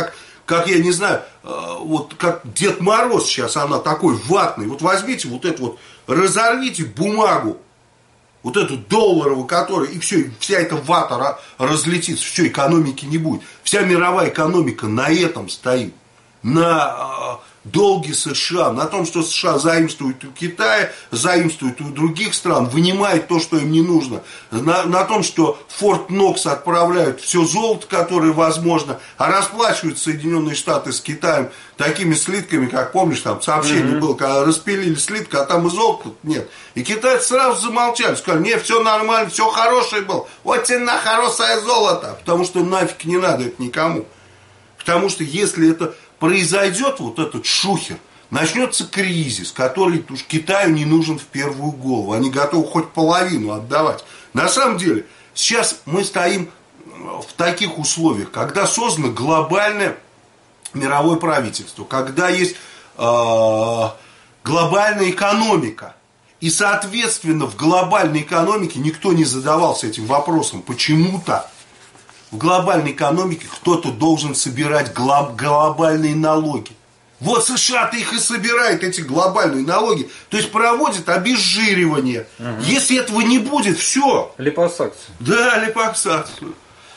как я не знаю, вот как Дед Мороз сейчас, она такой ватный. Вот возьмите вот это вот, разорвите бумагу, вот эту долларовую, которая, и все, вся эта вата разлетится, все, экономики не будет. Вся мировая экономика на этом стоит, на долги США, на том, что США заимствуют у Китая, заимствуют у других стран, вынимают то, что им не нужно, на том, что в Форт Нокс отправляют все золото, которое возможно, а расплачиваются Соединенные Штаты с Китаем такими слитками, как, помнишь, там сообщение было, когда распилили слитка, а там и золота нет. И китайцы сразу замолчали, сказали, нет, все нормально, все хорошее было, вот тебе на хорошее золото, потому что нафиг не надо это никому. Потому что если это произойдет, вот этот шухер, начнется кризис, который уж Китаю не нужен в первую голову. Они готовы хоть половину отдавать. На самом деле, сейчас мы стоим в таких условиях, когда создано глобальное мировое правительство, когда есть глобальная экономика. И, соответственно, в глобальной экономике никто не задавался этим вопросом. Почему-то в глобальной экономике кто-то должен собирать глобальные налоги. Вот США-то их и собирает, эти глобальные налоги. То есть проводит обезжиривание. Если этого не будет, все. Липосакцию. Да, липосакцию.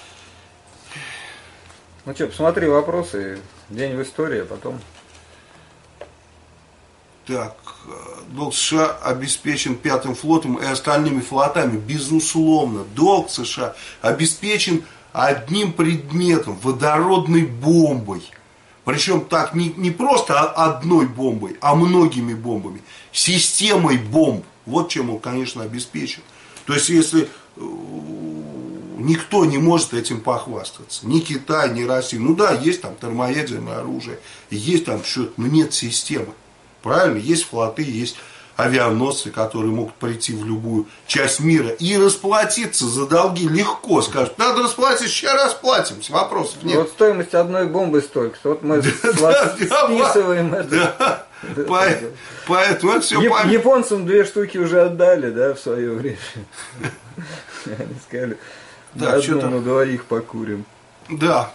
Ну что, посмотри вопросы. День в истории, а потом... Так, долг США обеспечен 5-м флотом и остальными флотами. Безусловно, долг США обеспечен одним предметом, водородной бомбой. Причем так не просто одной бомбой, а многими бомбами. Системой бомб. Вот чем он, конечно, обеспечен. То есть, если никто не может этим похвастаться. Ни Китай, ни Россия. Ну да, есть там термоядерное оружие, есть там что-то, но нет системы. Правильно? Есть флоты, есть авианосцы, которые могут прийти в любую часть мира и расплатиться за долги легко. Скажут, надо расплатиться, сейчас расплатимся, вопросов нет. Вот стоимость одной бомбы столько. Вот мы списываем это. Поэтому это все память. Японцам 2 штуки уже отдали, да, в свое время. Они сказали, на одну, на 2 покурим. Да.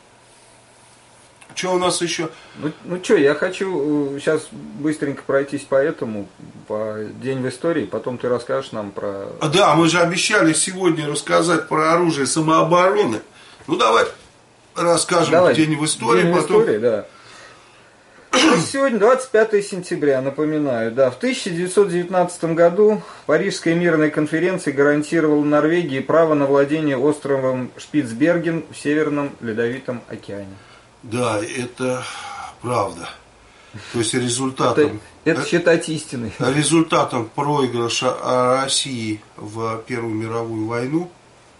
Что у нас еще? Ну что, я хочу сейчас быстренько пройтись по День в истории, потом ты расскажешь нам про... Да, мы же обещали сегодня рассказать про оружие самообороны. Ну давай расскажем День в истории. День в истории, да. Сегодня 25 сентября, напоминаю, да, в 1919 году Парижская мирная конференция гарантировала Норвегии право на владение островом Шпицберген в Северном Ледовитом океане. Да, это правда. То есть результатом... Это считать истиной. Результатом проигрыша России в Первую мировую войну,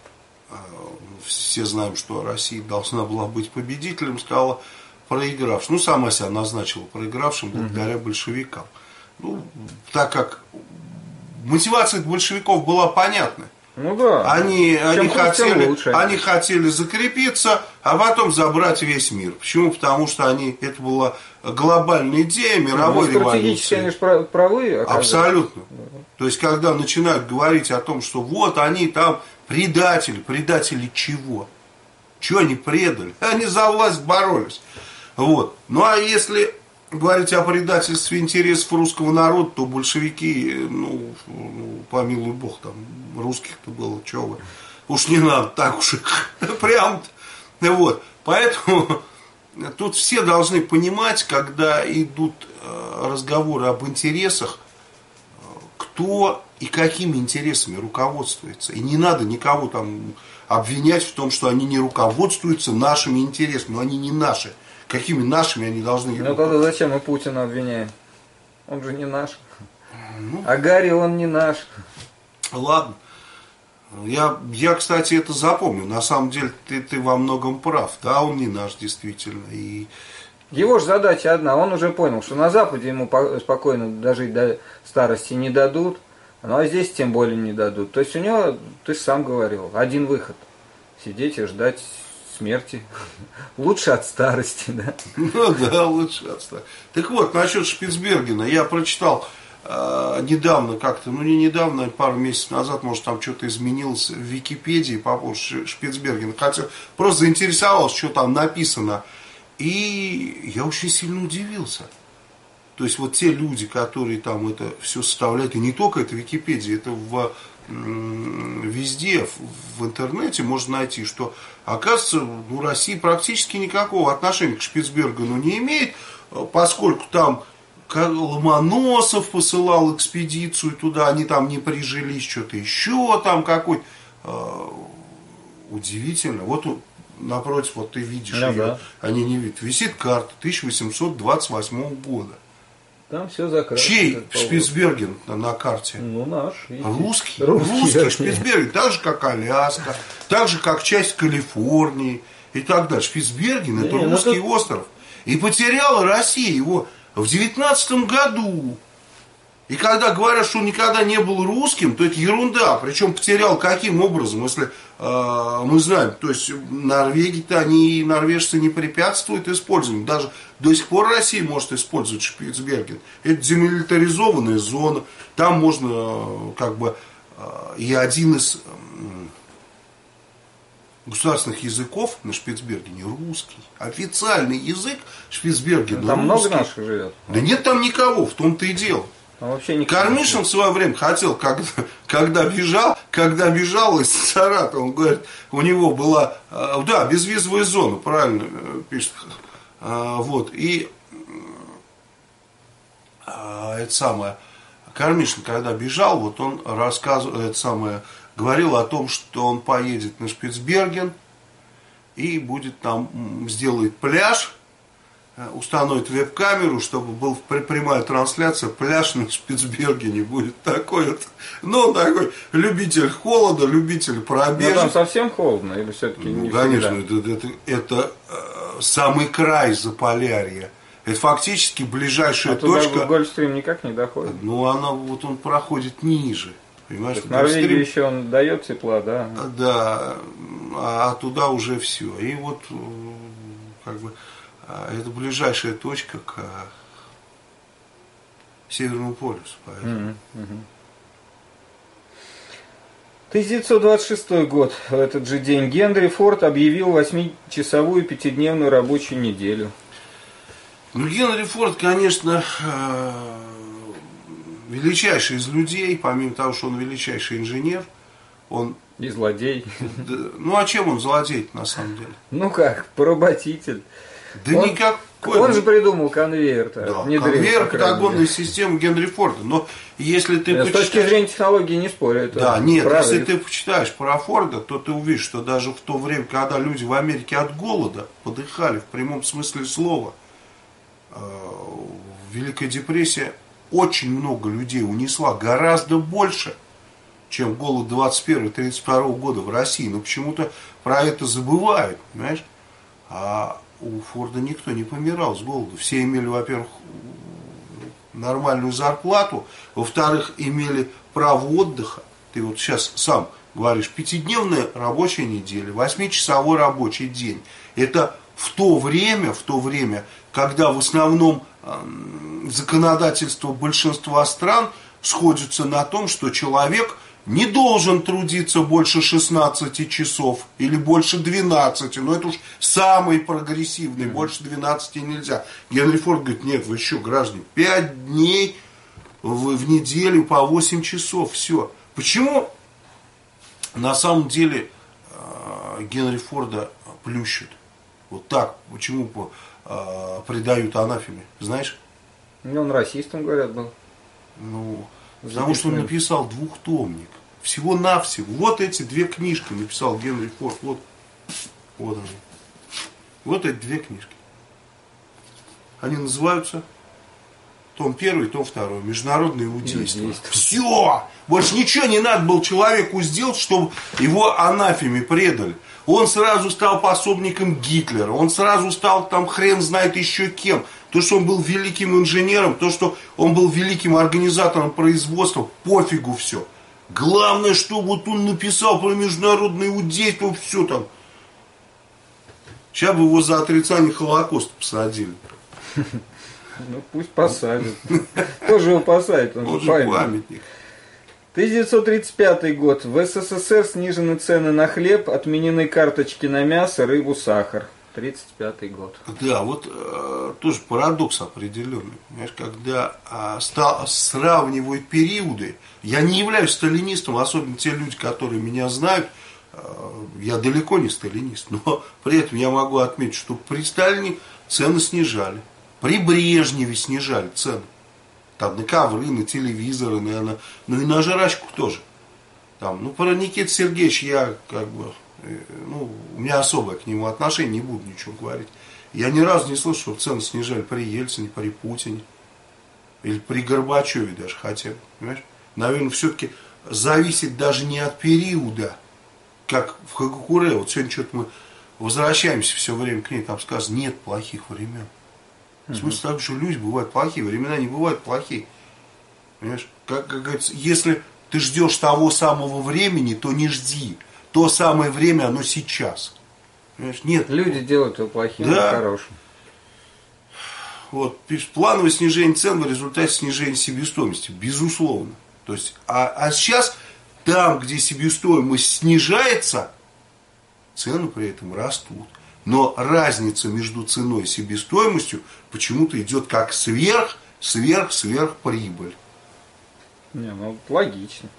все знаем, что Россия должна была быть победителем, стала проигравшим. Ну, сама себя назначила проигравшим благодаря большевикам. Ну, так как мотивация большевиков была понятна. Ну да. Они хотели закрепиться, а потом забрать весь мир. Почему? Потому что это была глобальная идея мировой революции. Стратегически они же правы. Абсолютно. То есть, когда начинают говорить о том, что вот они там предатели чего? Чего они предали? Они за власть боролись. Вот. Ну а если говорить о предательстве интересов русского народа, то большевики, помилуй бог, там русских-то было, чего вы. Уж не надо так уж их прям. Вот. Поэтому тут все должны понимать, когда идут разговоры об интересах, кто и какими интересами руководствуется. И не надо никого там обвинять в том, что они не руководствуются нашими интересами, но они не наши. Какими нашими они должны быть? Ну тогда зачем мы Путина обвиняем? Он же не наш. А Гарри он не наш. Ладно. Я, кстати, это запомню. На самом деле ты во многом прав. Да, он не наш, действительно. И... Его же задача одна. Он уже понял, что на Западе ему спокойно дожить до старости не дадут. Ну а здесь тем более не дадут. То есть у него, ты же сам говорил, один выход. Сидеть и ждать смерти. Лучше от старости, да? Ну да, лучше от старости. Так вот, насчет Шпицбергена. Я прочитал недавно как-то, не недавно, пару месяцев назад, может, там что-то изменилось в Википедии по поводу Шпицбергена. Хотя просто заинтересовался, что там написано. И я очень сильно удивился. То есть вот те люди, которые там это все составляют, и не только это в Википедии, это везде в интернете можно найти, что, оказывается, Россия практически никакого отношения к Шпицбергену не имеет, поскольку там Ломоносов посылал экспедицию туда, они там не прижились, что-то еще там какой-то. Удивительно. Вот напротив, вот ты видишь ее, да. Они не видят. Висит карта 1828 года. Там все закрыто. Чей Шпицберген на карте? Ну, наш. Русский Шпицберген. Так же, как Аляска, так же, как часть Калифорнии и так далее. Шпицберген это русский остров. И потеряла Россия его в 19 году. И когда говорят, что он никогда не был русским, то это ерунда. Причем потерял каким образом, если мы знаем, то есть Норвегии-то они, норвежцы, не препятствуют использованию. Даже до сих пор Россия может использовать Шпицберген. Это демилитаризованная зона. Там можно как бы и один из государственных языков на Шпицбергене русский. Официальный язык Шпицбергена там русский. много наших живет. Да нет там никого, в том-то и дело. Кармишин в свое время хотел, когда бежал из Саратова, он говорит, у него была, да, безвизовая зона, правильно пишет, вот, и это самое, Кармишин, когда бежал, вот он рассказывал, это самое, говорил о том, что он поедет на Шпицберген и будет там, сделает пляж, установит веб-камеру, чтобы была прямая трансляция, пляж на Шпицбергене будет такой вот. Ну, он такой любитель холода, любитель пробежек. Но там совсем холодно или все-таки не конечно, это самый край Заполярья. Это фактически ближайшая точка. Туда Гольфстрим никак не доходит. Ну, он проходит ниже. Понимаешь, в Норвегии еще он дает тепла, да? Да, а туда уже все. И вот как бы это ближайшая точка к Северному полюсу. Поэтому. 1926 год. В этот же день Генри Форд объявил 8-часовую пятидневную рабочую неделю. Ну, Генри Форд, конечно, величайший из людей, помимо того, что он величайший инженер, он... И злодей. Ну, а чем он злодей на самом деле? Ну как, поработитель. Да никакой. Он же придумал конвейер. Да, конвейер патагонной системы Генри Форда. Но если ты почитаешь... С точки зрения технологии не спорю. Это да, нет, правда. если ты почитаешь про Форда, то ты увидишь, что даже в то время, когда люди в Америке от голода подыхали, в прямом смысле слова, Великая депрессия очень много людей унесла, гораздо больше, чем голод 21-32 года в России. Но почему-то про это забывают, понимаешь? А у Форда никто не помирал с голоду. Все имели, во-первых, нормальную зарплату, во-вторых, имели право отдыха. Ты вот сейчас сам говоришь, 5-дневная рабочая неделя, 8-часовой рабочий день. Это в то время, когда в основном законодательство большинства стран сходится на том, что человек не должен трудиться больше 16 часов или больше 12, но это уж самый прогрессивный, больше 12 нельзя. Генри Форд говорит, нет, вы еще, граждане, 5 дней в неделю по 8 часов, все. Почему на самом деле Генри Форда плющат? Вот так, почему предают анафеме, знаешь? Он расистом, говорят, был. Ну, потому что он написал 2-томник. Всего-навсего. Вот эти 2 книжки написал Генри Форд. Вот они. Вот эти 2 книжки. Они называются том 1 и том 2. Международное иудейство. Все! Больше ничего не надо было человеку сделать, чтобы его анафеме предали. Он сразу стал пособником Гитлера. Он сразу стал там хрен знает еще кем. То, что он был великим инженером, то, что он был великим организатором производства, пофигу все. Главное, что вот он написал про международное иудейство, все там. Сейчас бы его за отрицание Холокоста посадили. Ну пусть посадят. Тоже его посадят, он же памятник. 1935 год. В СССР снижены цены на хлеб, отменены карточки на мясо, рыбу, сахар. 1935 год. Да, вот тоже парадокс определенный. Понимаешь, когда сравнивают периоды, я не являюсь сталинистом, особенно те люди, которые меня знают, я далеко не сталинист, но при этом я могу отметить, что при Сталине цены снижали, при Брежневе снижали цены. Там на ковры, на телевизоры, наверное, ну и на жрачку тоже. Там, ну, про Никиту Сергеевича я как бы, ну, у меня особое к нему отношение, не буду ничего говорить. Я ни разу не слышал, что цены снижали при Ельцине, при Путине. Или при Горбачеве даже хотя бы. Понимаешь? Наверное, все-таки зависит даже не от периода, как в Хагакуре. Вот сегодня что-то мы возвращаемся все время к ней, там сказано, нет плохих времен. В смысле так, что люди бывают плохие, времена не бывают плохие. Понимаешь? Как говорится, если ты ждешь того самого времени, то не жди. То самое время, оно сейчас. Понимаешь? Нет. Люди делают его плохим, да, и хорошим. Вот, плановое снижение цен в результате снижения себестоимости, безусловно. То есть, а сейчас, там, где себестоимость снижается, цены при этом растут. Но разница между ценой и себестоимостью почему-то идет как сверхприбыль. Не, ну логично.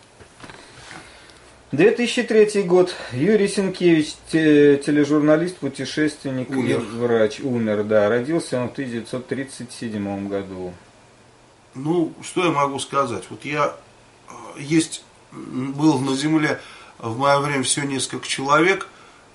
2003 год. Юрий Сенкевич, тележурналист, путешественник и врач, умер, да. Родился он в 1937 году. Ну, что я могу сказать? Вот я был на земле в мое время всего несколько человек,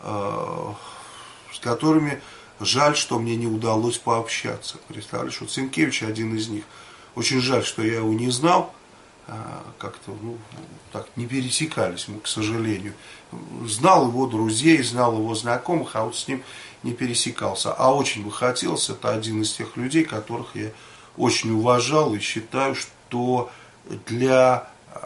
с которыми жаль, что мне не удалось пообщаться. Представляешь, вот Сенкевич один из них. Очень жаль, что я его не знал. Как-то, ну, так не пересекались мы, к сожалению. Знал его друзей, знал его знакомых, а вот с ним не пересекался. А очень бы хотелось, это один из тех людей, которых я очень уважал и считаю, что для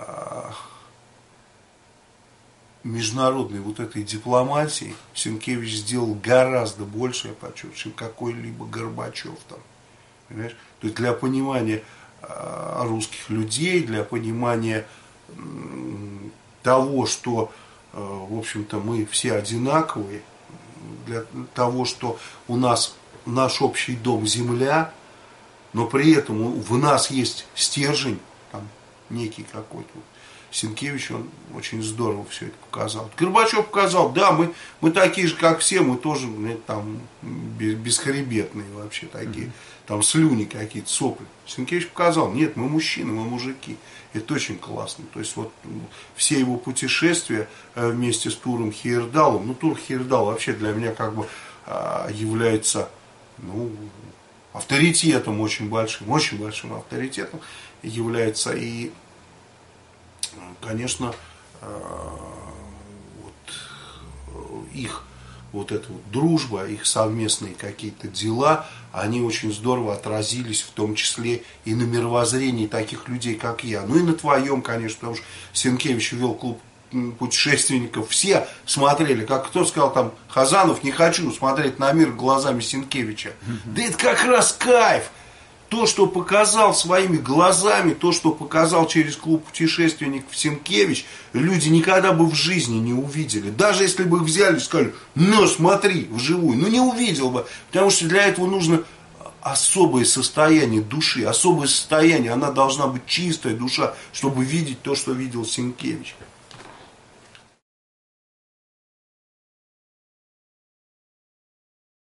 международной вот этой дипломатии Сенкевич сделал гораздо больше, я почувствую, чем какой-либо Горбачев там. Понимаешь? То есть для понимания русских людей, для понимания того, что, в общем-то, мы все одинаковые, для того, что у нас наш общий дом земля, но при этом в нас есть стержень, там, некий какой-то. Сенкевич, он очень здорово все это показал. Горбачев показал, да, мы такие же, как все, мы тоже там бесхребетные вообще такие, там слюни какие-то, сопли. Сенкевич показал, нет, мы мужчины, мы мужики. Это очень классно. То есть вот все его путешествия вместе с Туром Хейердалом, ну Тур Хейердал вообще для меня как бы является, ну, авторитетом очень большим авторитетом является. И конечно, вот их вот эта вот дружба, их совместные какие-то дела, они очень здорово отразились, в том числе и на мировоззрении таких людей, как я. Ну и на твоем, конечно, потому что Сенкевич вел клуб путешественников. Все смотрели, как кто сказал там, Хазанов, не хочу смотреть на мир глазами Сенкевича. Да это как раз кайф! То, что показал своими глазами, то, что показал через клуб путешественников Сенкевич, люди никогда бы в жизни не увидели. Даже если бы их взяли и сказали, ну смотри, вживую, ну не увидел бы. Потому что для этого нужно особое состояние души, особое состояние, она должна быть чистая душа, чтобы видеть то, что видел Сенкевич.